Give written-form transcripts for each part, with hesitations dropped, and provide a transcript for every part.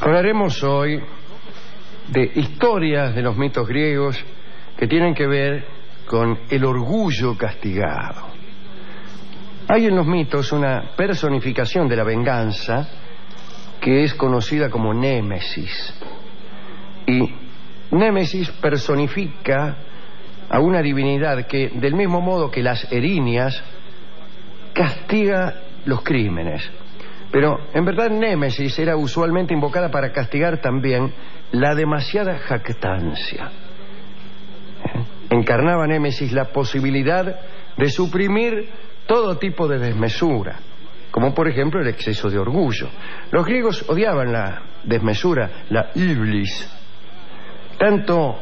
Hablaremos hoy de historias de los mitos griegos que tienen que ver con el orgullo castigado. Hay en los mitos una personificación de la venganza que es conocida como Némesis. Y Némesis personifica a una divinidad que, del mismo modo que las erinias, castiga los crímenes. Pero en verdad Némesis era usualmente invocada para castigar también la demasiada jactancia. Encarnaba Némesis la posibilidad de suprimir todo tipo de desmesura, como por ejemplo el exceso de orgullo. Los griegos odiaban la desmesura, la iblis, tanto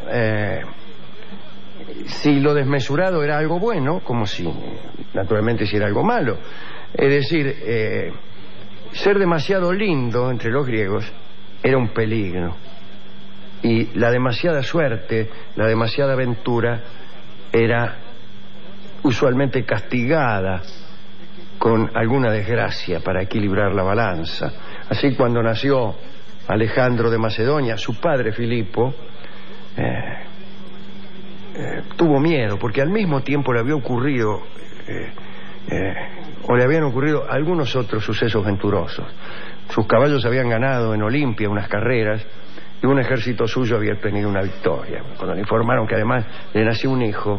si lo desmesurado era algo bueno, como si naturalmente si era algo malo. Es decir, ser demasiado lindo entre los griegos era un peligro, y la demasiada suerte, la demasiada aventura era usualmente castigada con alguna desgracia para equilibrar la balanza. Así, cuando nació Alejandro de Macedonia, su padre Filipo tuvo miedo, porque al mismo tiempo le había ocurrido o le habían ocurrido algunos otros sucesos venturosos. Sus caballos habían ganado en Olimpia unas carreras y un ejército suyo había obtenido una victoria. Cuando le informaron que además le nació un hijo,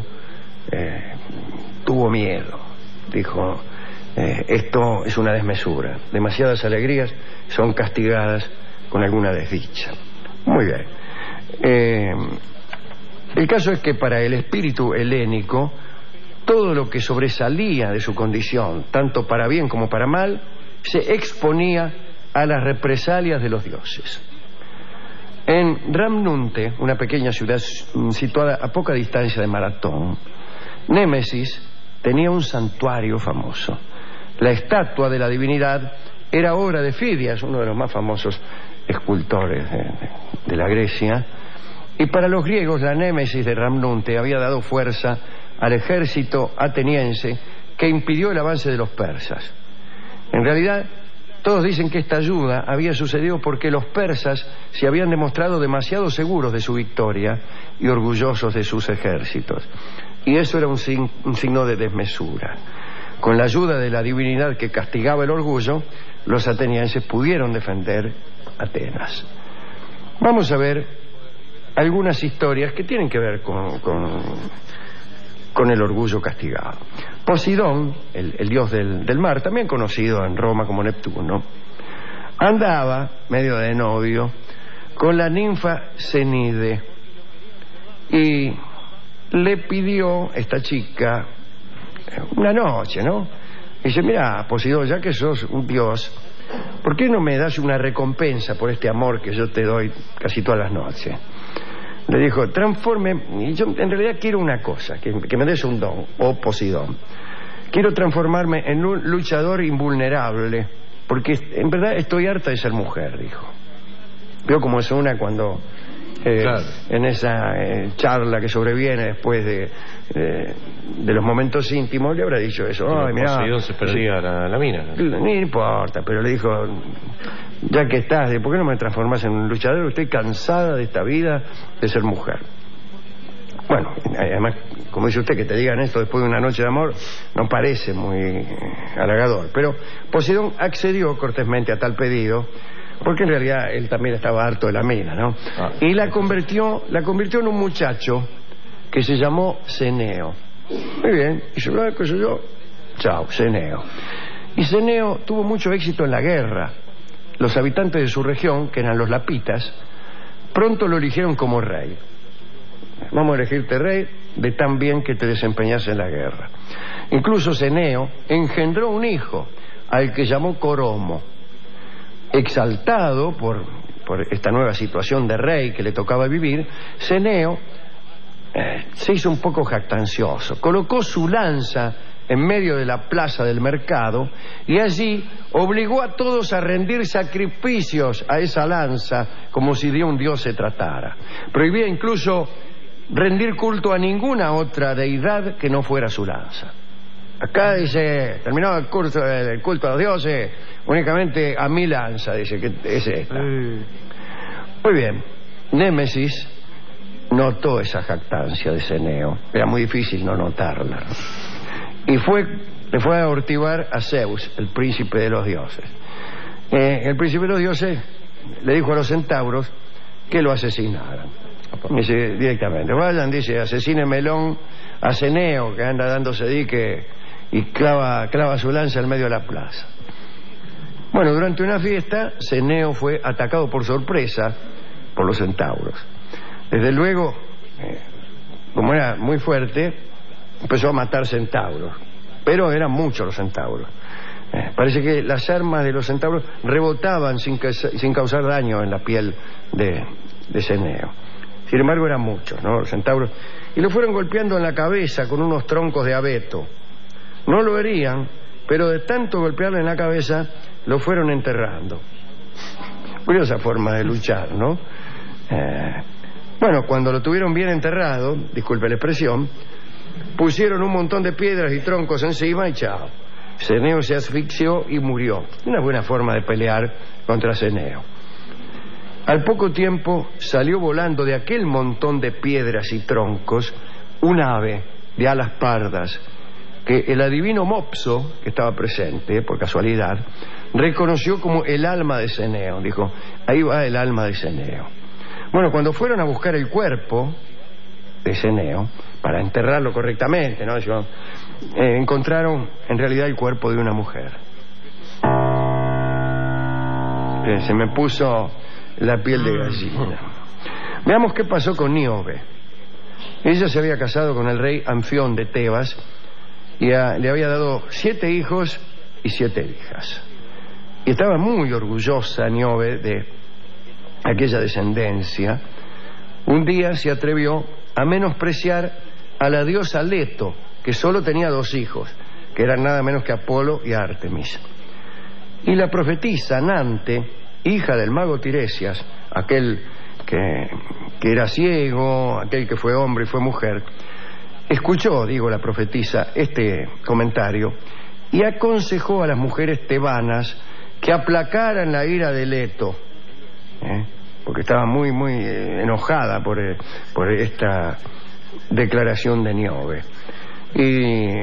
tuvo miedo. Dijo, esto es una desmesura. Demasiadas alegrías son castigadas con alguna desdicha. Muy bien. El caso es que para el espíritu helénico, todo lo que sobresalía de su condición, tanto para bien como para mal, se exponía a las represalias de los dioses. En Ramnunte, una pequeña ciudad situada a poca distancia de Maratón, Némesis tenía un santuario famoso. La estatua de la divinidad era obra de Fidias, uno de los más famosos escultores de la Grecia, y para los griegos la Némesis de Ramnunte había dado fuerza al ejército ateniense que impidió el avance de los persas. En realidad, todos dicen que esta ayuda había sucedido porque los persas se habían demostrado demasiado seguros de su victoria y orgullosos de sus ejércitos. Y eso era un signo de desmesura. Con la ayuda de la divinidad que castigaba el orgullo, los atenienses pudieron defender Atenas. Vamos a ver algunas historias que tienen que ver con el orgullo castigado. Posidón, el dios del mar, también conocido en Roma como Neptuno, andaba, medio de novio, con la ninfa Cenide, y le pidió esta chica una noche, ¿no? Y dice, mira, Posidón, ya que sos un dios, ¿por qué no me das una recompensa por este amor que yo te doy casi todas las noches? Le dijo, y yo en realidad quiero una cosa, que me des un don, oh Posidón. Quiero transformarme en un luchador invulnerable, porque en verdad estoy harta de ser mujer, dijo. Veo como es una cuando claro, en esa charla que sobreviene después de los momentos íntimos, le habrá dicho eso. Ay, mirá, Posidón se perdía la mina, ¿no? No importa, pero le dijo, ya que estás, ¿por qué no me transformas en un luchador? Estoy cansada de esta vida de ser mujer. Bueno, además, como dice usted, que te digan esto después de una noche de amor no parece muy halagador. Pero Posidón accedió cortésmente a tal pedido, porque en realidad él también estaba harto de la mina, ¿no? Y la convirtió en un muchacho que se llamó Ceneo. Muy bien, y yo, chao, Ceneo. Y Ceneo tuvo mucho éxito en la guerra. Los habitantes de su región, que eran los lapitas, pronto lo eligieron como rey. Vamos a elegirte rey de tan bien que te desempeñas en la guerra. Incluso Ceneo engendró un hijo, al que llamó Coromo. Exaltado por esta nueva situación de rey que le tocaba vivir, Ceneo se hizo un poco jactancioso. Colocó su lanza en medio de la plaza del mercado y allí obligó a todos a rendir sacrificios a esa lanza como si de un dios se tratara. Prohibía incluso rendir culto a ninguna otra deidad que no fuera su lanza. Acá dice, terminado el culto a los dioses, únicamente a mi lanza, dice que es esta. Muy bien, Némesis notó esa jactancia de Ceneo, era muy difícil no notarla, y le fue a hortivar a Zeus, el príncipe de los dioses. El príncipe de los dioses le dijo a los centauros que lo asesinaran. Dice directamente, vayan, dice, asesínemelo a Ceneo, que anda dándose dique y clava su lanza en medio de la plaza. Bueno, durante una fiesta, Ceneo fue atacado por sorpresa por los centauros. Desde luego, como era muy fuerte, empezó a matar centauros, pero eran muchos los centauros. Parece que las armas de los centauros rebotaban sin causar daño en la piel de Ceneo. Sin embargo, eran muchos, ¿no?, los centauros, y lo fueron golpeando en la cabeza con unos troncos de abeto. No lo herían, pero de tanto golpearle en la cabeza, lo fueron enterrando. Curiosa forma de luchar, ¿no? Bueno, cuando lo tuvieron bien enterrado, disculpe la expresión, pusieron un montón de piedras y troncos encima y chao. Ceneo se asfixió y murió. Una buena forma de pelear contra Ceneo. Al poco tiempo salió volando de aquel montón de piedras y troncos un ave de alas pardas que el adivino Mopso, que estaba presente por casualidad, reconoció como el alma de Ceneo. Dijo, ahí va el alma de Ceneo. Bueno, cuando fueron a buscar el cuerpo de Ceneo para enterrarlo correctamente, ¿no?, encontraron en realidad el cuerpo de una mujer. Se me puso la piel de gallina. Veamos qué pasó con Níobe. Ella se había casado con el rey Anfión de Tebas y le había dado 7 hijos y 7 hijas. Y estaba muy orgullosa Níobe de aquella descendencia. Un día se atrevió a menospreciar a la diosa Leto, que solo tenía 2 hijos, que eran nada menos que Apolo y Artemis. Y la profetisa Nante, hija del mago Tiresias, aquel que era ciego, aquel que fue hombre y fue mujer, escuchó, la profetisa, este comentario y aconsejó a las mujeres tebanas que aplacaran la ira de Leto, porque estaba muy enojada por esta declaración de Níobe. Y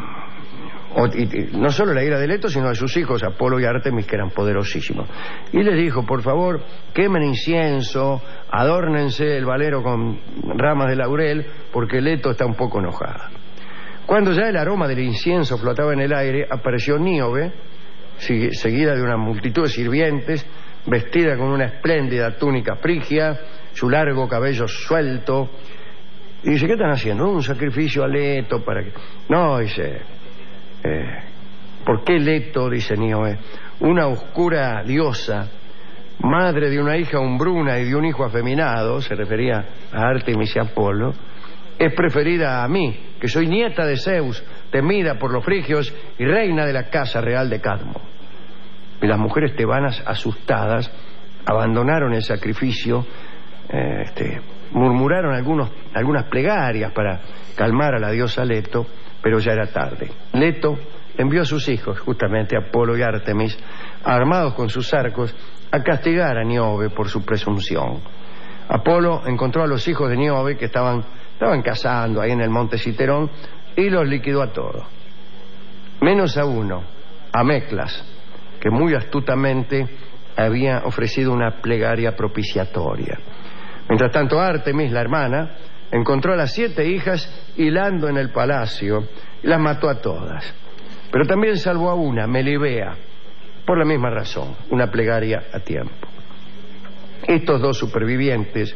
no solo la ira de Leto, sino de sus hijos Apolo y Artemis, que eran poderosísimos. Y les dijo, por favor, quemen incienso, adórnense el valero con ramas de laurel, porque Leto está un poco enojada. Cuando ya el aroma del incienso flotaba en el aire, apareció Níobe, seguida de una multitud de sirvientes, vestida con una espléndida túnica frigia, su largo cabello suelto. Y dice, ¿qué están haciendo? Un sacrificio a Leto para que... No, dice... ¿por qué Leto? Dice Níobe, una oscura diosa, madre de una hija hombruna y de un hijo afeminado, se refería a Artemis y Apolo, es preferida a mí, que soy nieta de Zeus, temida por los frigios y reina de la casa real de Cadmo. Y las mujeres tebanas, asustadas, abandonaron el sacrificio, murmuraron algunas plegarias para calmar a la diosa Leto, pero ya era tarde. Leto envió a sus hijos, justamente Apolo y Artemis, armados con sus arcos, a castigar a Níobe por su presunción. Apolo encontró a los hijos de Níobe que estaban cazando ahí en el monte Citerón y los liquidó a todos. Menos a uno, a Meclas, que muy astutamente había ofrecido una plegaria propiciatoria. Mientras tanto, Artemis, la hermana, encontró a las 7 hijas hilando en el palacio y las mató a todas. Pero también salvó a una, Melibea, por la misma razón, una plegaria a tiempo. Estos 2 supervivientes,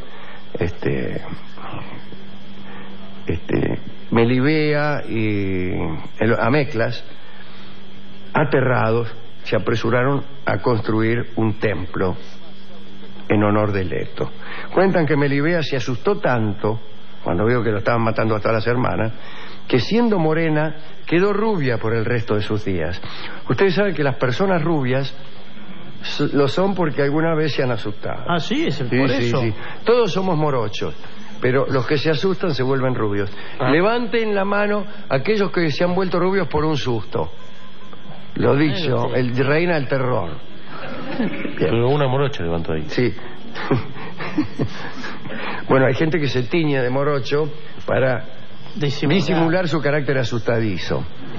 Melibea y Ameclas, aterrados, se apresuraron a construir un templo en honor de Leto. Cuentan que Melibea se asustó tanto cuando vio que lo estaban matando a todas las hermanas, que siendo morena quedó rubia por el resto de sus días. Ustedes saben que las personas rubias lo son porque alguna vez se han asustado. Ah, sí, es por eso. Sí. Todos somos morochos. pero los que se asustan se vuelven rubios. Levanten la mano aquellos que se han vuelto rubios por un susto. Lo dicho, el reina del terror. Pero una morocha levantó ahí. Sí. Bueno, hay gente que se tiñe de morocho para disimular su carácter asustadizo.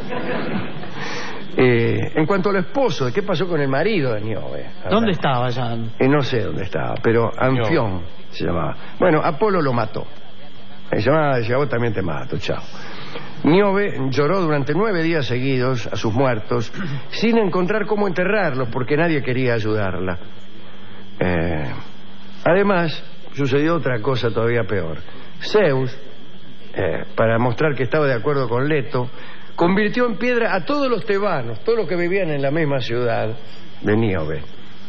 En cuanto al esposo, ¿qué pasó con el marido de Níobe? ¿Dónde estaba ya? No sé dónde estaba, pero Anfión se llamaba. Bueno, Apolo lo mató. Se llamaba, decía, vos también te mato, chao. Níobe lloró durante 9 días seguidos a sus muertos sin encontrar cómo enterrarlos porque nadie quería ayudarla. Además, sucedió otra cosa todavía peor. Zeus, para mostrar que estaba de acuerdo con Leto, convirtió en piedra a todos los tebanos, todos los que vivían en la misma ciudad de Níobe.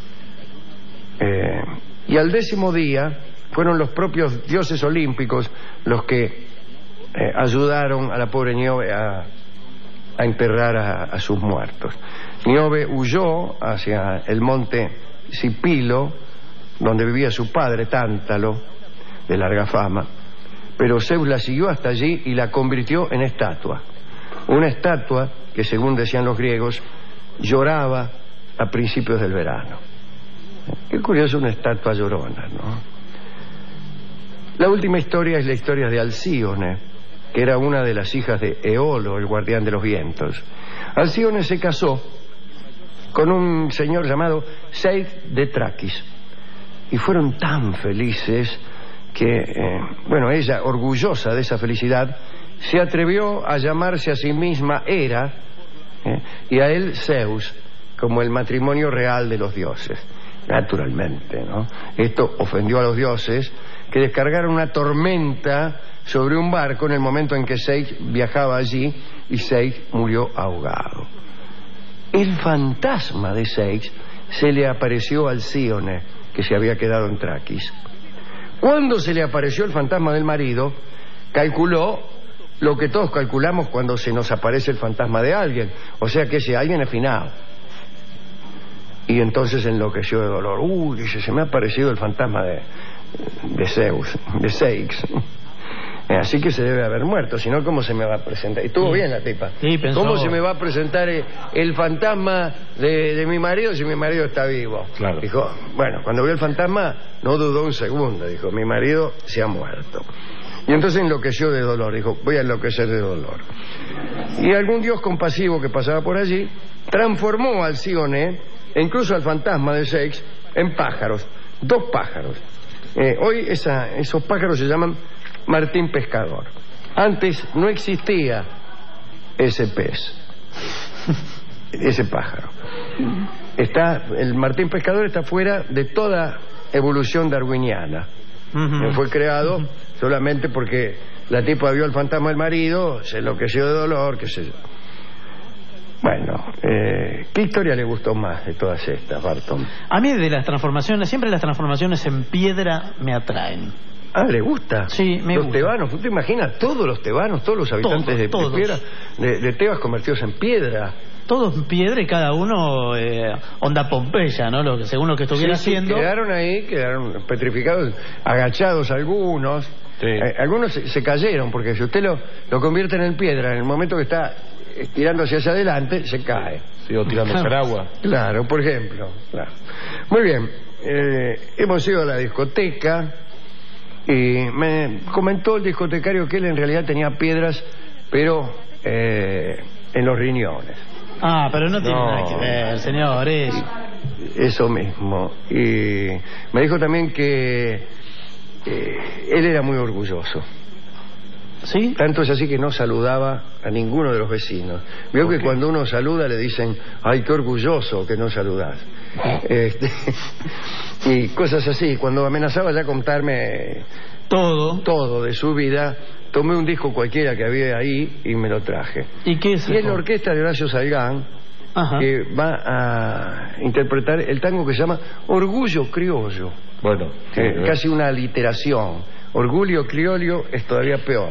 Y al 10º día fueron los propios dioses olímpicos los que ayudaron a la pobre Níobe a enterrar a sus muertos. Níobe huyó hacia el monte Cipilo, donde vivía su padre, Tántalo, de larga fama, pero Zeus la siguió hasta allí y la convirtió en estatua. Una estatua que, según decían los griegos, lloraba a principios del verano. Qué curioso, una estatua llorona, ¿no? La última historia es la historia de Alcíone, que era una de las hijas de Eolo, el guardián de los vientos. Alcíone se casó con un señor llamado Seid de Traquis y fueron tan felices que, ella, orgullosa de esa felicidad, se atrevió a llamarse a sí misma Hera y a él Zeus, como el matrimonio real de los dioses. Naturalmente, ¿no? Esto ofendió a los dioses, que descargaron una tormenta sobre un barco en el momento en que Zeus viajaba allí y Zeus murió ahogado. El fantasma de Zeus se le apareció a Alcíone, que se había quedado en Traquis. Cuando se le apareció el fantasma del marido, calculó lo que todos calculamos cuando se nos aparece el fantasma de alguien, o sea que ese alguien es finado. Y entonces enloqueció de dolor. Dice, se me ha aparecido el fantasma de Zeus, de Zeus. Así que se debe haber muerto, si no, ¿cómo se me va a presentar? Y estuvo bien la tipa. Sí, pensó... ¿Cómo se me va a presentar el fantasma de mi marido si mi marido está vivo? Claro. Dijo, bueno, cuando vio el fantasma no dudó un segundo, dijo, mi marido se ha muerto. Y entonces enloqueció de dolor, dijo, voy a enloquecer de dolor. Y algún dios compasivo que pasaba por allí transformó a Alcíone, e incluso al fantasma de Zeus, en pájaros, 2 pájaros. Hoy esos pájaros se llaman Martín Pescador. Antes no existía ese pez, ese pájaro. El Martín Pescador está fuera de toda evolución darwiniana. Fue creado solamente porque la tipa vio el fantasma del marido, se enloqueció de dolor, qué sé yo. Bueno, ¿qué historia le gustó más de todas estas, Barton? A mí de las transformaciones, siempre las transformaciones en piedra me atraen. Ah, ¿le gusta? Sí, me los gusta. Tebanos, ¿usted imagina todos los tebanos, todos los habitantes Todos. de Tebas convertidos en piedra? Todos en piedra y cada uno onda Pompeya, ¿no? Según lo que estuviera haciendo. Quedaron ahí, quedaron petrificados, agachados algunos. Sí. Algunos se cayeron, porque si usted lo convierte en piedra, en el momento que está estirándose hacia adelante, se cae. Sí, o tirándose al agua. Claro, por ejemplo. Claro. Muy bien, hemos ido a la discoteca y me comentó el discotecario que él en realidad tenía piedras, pero en los riñones. Ah, pero no tiene nada que ver, señores. Eso mismo. Y me dijo también que él era muy orgulloso. ¿Sí? Tanto es así que no saludaba a ninguno de los vecinos. Veo que cuando uno saluda le dicen, ay, qué orgulloso que no saludás. Y cosas así. Cuando amenazaba ya contarme todo de su vida, tomé un disco cualquiera que había ahí y me lo traje. ¿Y qué es? Y es la orquesta de Horacio Salgán, que va a interpretar el tango que se llama Orgullo Criollo. Bueno, casi una aliteración. Orgullo criollo es todavía peor.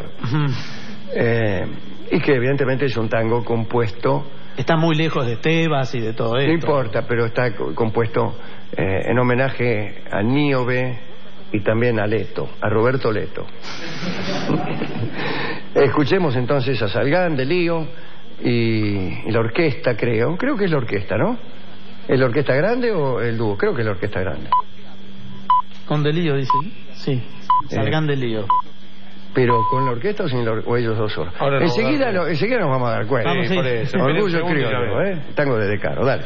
Y que evidentemente es un tango compuesto... Está muy lejos de Tebas y de todo esto. No importa, pero está compuesto en homenaje a Níobe y también a Leto, a Roberto Leto. Escuchemos entonces a Salgán de Lío y la orquesta, creo que es la orquesta, ¿no? ¿Es la orquesta grande o el dúo? Creo que es la orquesta grande. Con de Lío, dice. Sí, Salgán de Lío. ¿Pero con la orquesta o sin o ellos dos solos? Enseguida nos vamos a dar cuenta. Vamos, sí. Por eso. Orgullo criollo, tango de Decaro, dale.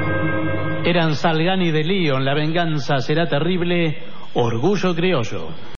Eran Salgán y de Lío, La venganza será terrible, Orgullo criollo.